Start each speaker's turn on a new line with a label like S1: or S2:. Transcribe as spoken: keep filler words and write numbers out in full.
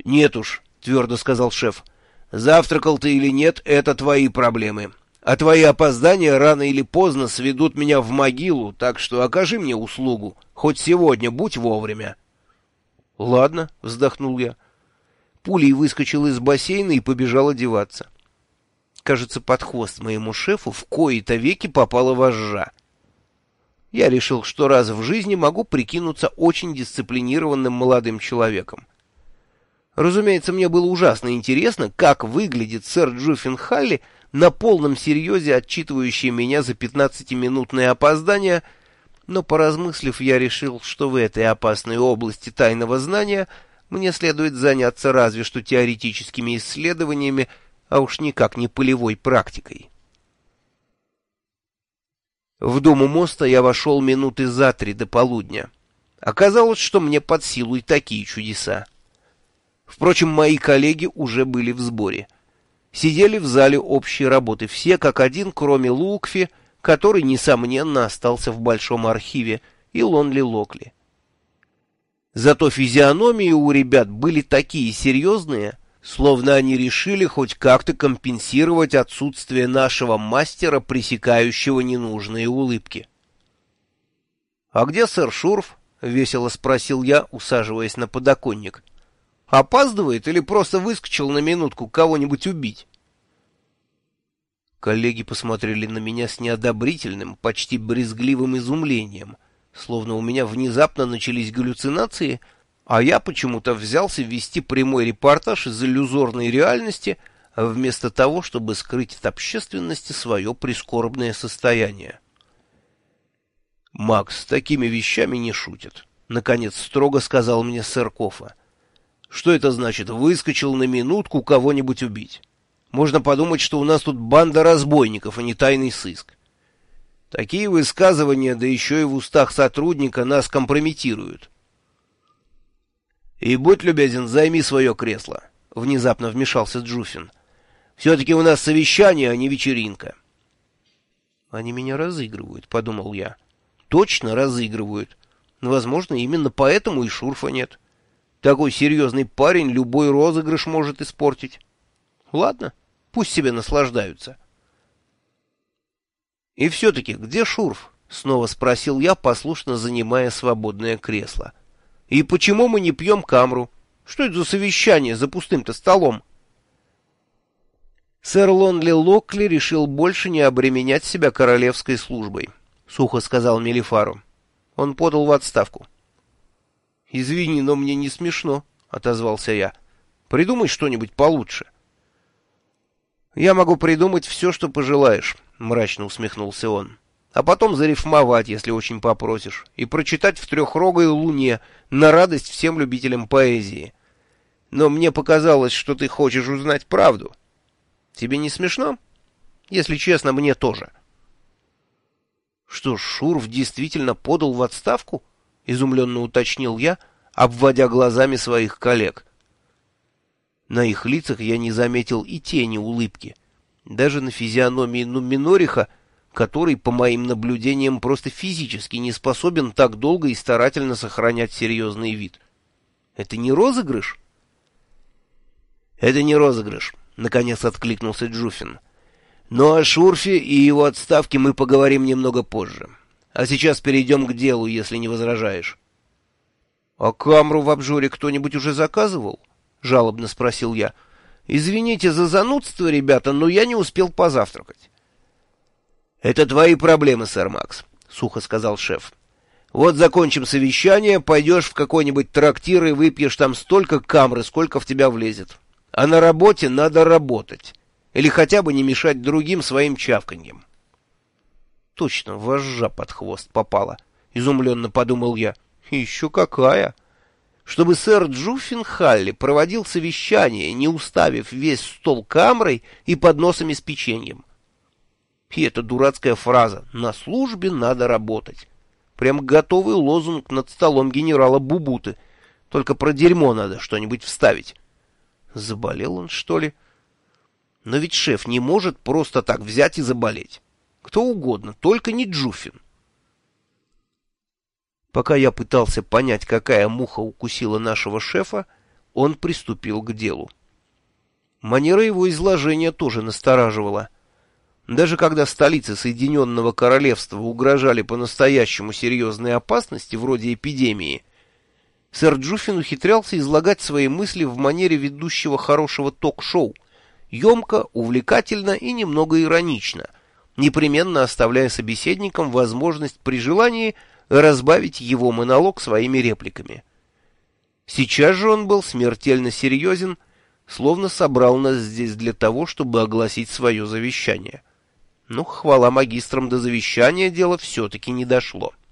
S1: Нет уж, твердо сказал шеф. Завтракал ты или нет, это твои проблемы. А твои опоздания рано или поздно сведут меня в могилу, так что окажи мне услугу. Хоть сегодня будь вовремя. Ладно, вздохнул я. Пулей выскочил из бассейна и побежал одеваться. Кажется, под хвост моему шефу в кои-то веки попала вожжа. Я решил, что раз в жизни могу прикинуться очень дисциплинированным молодым человеком. Разумеется, мне было ужасно интересно, как выглядит сэр Джуффин Халли, на полном серьезе отчитывающий меня за пятнадцатиминутное опоздание, но, поразмыслив, я решил, что в этой опасной области тайного знания мне следует заняться разве что теоретическими исследованиями, а уж никак не полевой практикой. В дом у моста я вошел минуты за три до полудня. Оказалось, что мне под силу и такие чудеса. Впрочем, мои коллеги уже были в сборе. Сидели в зале общей работы все как один, кроме Лукфи, который, несомненно, остался в большом архиве, и Лонли Локли. Зато физиономии у ребят были такие серьезные, словно они решили хоть как-то компенсировать отсутствие нашего мастера, пресекающего ненужные улыбки. — А где сэр Шурф? — весело спросил я, усаживаясь на подоконник. — Опаздывает или просто выскочил на минутку кого-нибудь убить? Коллеги посмотрели на меня с неодобрительным, почти брезгливым изумлением, словно у меня внезапно начались галлюцинации, а я почему-то взялся вести прямой репортаж из иллюзорной реальности, вместо того, чтобы скрыть от общественности свое прискорбное состояние. «Макс с такими вещами не шутит», — наконец строго сказал мне сэр Кофа. «Что это значит, выскочил на минутку кого-нибудь убить? Можно подумать, что у нас тут банда разбойников, а не тайный сыск. Такие высказывания, да еще и в устах сотрудника, нас компрометируют». «И будь любезен, займи свое кресло», — внезапно вмешался Джуффин. «Все-таки у нас совещание, а не вечеринка». «Они меня разыгрывают», — подумал я. «Точно разыгрывают. Но, возможно, именно поэтому и Шурфа нет. Такой серьезный парень любой розыгрыш может испортить. Ладно, пусть себе наслаждаются». «И все-таки где Шурф?» — снова спросил я, послушно занимая свободное кресло. «И почему мы не пьем камру? Что это за совещание за пустым-то столом?» Сэр Лонли Локли решил больше не обременять себя королевской службой, — сухо сказал Мелифару. Он подал в отставку. — Извини, но мне не смешно, — отозвался я. — Придумай что-нибудь получше. — Я могу придумать все, что пожелаешь, — мрачно усмехнулся он. А потом зарифмовать, если очень попросишь, и прочитать в трехрогой луне на радость всем любителям поэзии. Но мне показалось, что ты хочешь узнать правду. Тебе не смешно? Если честно, мне тоже. Что ж, Шурф действительно подал в отставку? Изумленно уточнил я, обводя глазами своих коллег. На их лицах я не заметил и тени улыбки. Даже на физиономии Нуминориха, который, по моим наблюдениям, просто физически не способен так долго и старательно сохранять серьезный вид. Это не розыгрыш? Это не розыгрыш, — наконец откликнулся Джуффин. Но о Шурфе и его отставке мы поговорим немного позже. А сейчас перейдем к делу, если не возражаешь. — А камру в обжоре кто-нибудь уже заказывал? — жалобно спросил я. — Извините за занудство, ребята, но я не успел позавтракать. — Это твои проблемы, сэр Макс, — сухо сказал шеф. — Вот закончим совещание, пойдешь в какой-нибудь трактир и выпьешь там столько камры, сколько в тебя влезет. А на работе надо работать. Или хотя бы не мешать другим своим чавканьем. — Точно, вожжа под хвост попала, — изумленно подумал я. — Еще какая! Чтобы сэр Джуффин Халли проводил совещание, не уставив весь стол камрой и подносами с печеньем. И эта дурацкая фраза «на службе надо работать». Прям готовый лозунг над столом генерала Бубуты. Только про дерьмо надо что-нибудь вставить. Заболел он, что ли? Но ведь шеф не может просто так взять и заболеть. Кто угодно, только не Джуффин. Пока я пытался понять, какая муха укусила нашего шефа, он приступил к делу. Манера его изложения тоже настораживала. Даже когда столице Соединенного Королевства угрожали по-настоящему серьезные опасности, вроде эпидемии, сэр Джуффин ухитрялся излагать свои мысли в манере ведущего хорошего ток-шоу, емко, увлекательно и немного иронично, непременно оставляя собеседникам возможность при желании разбавить его монолог своими репликами. Сейчас же он был смертельно серьезен, словно собрал нас здесь для того, чтобы огласить свое завещание. Но, хвала магистрам, до завещания дело все-таки не дошло.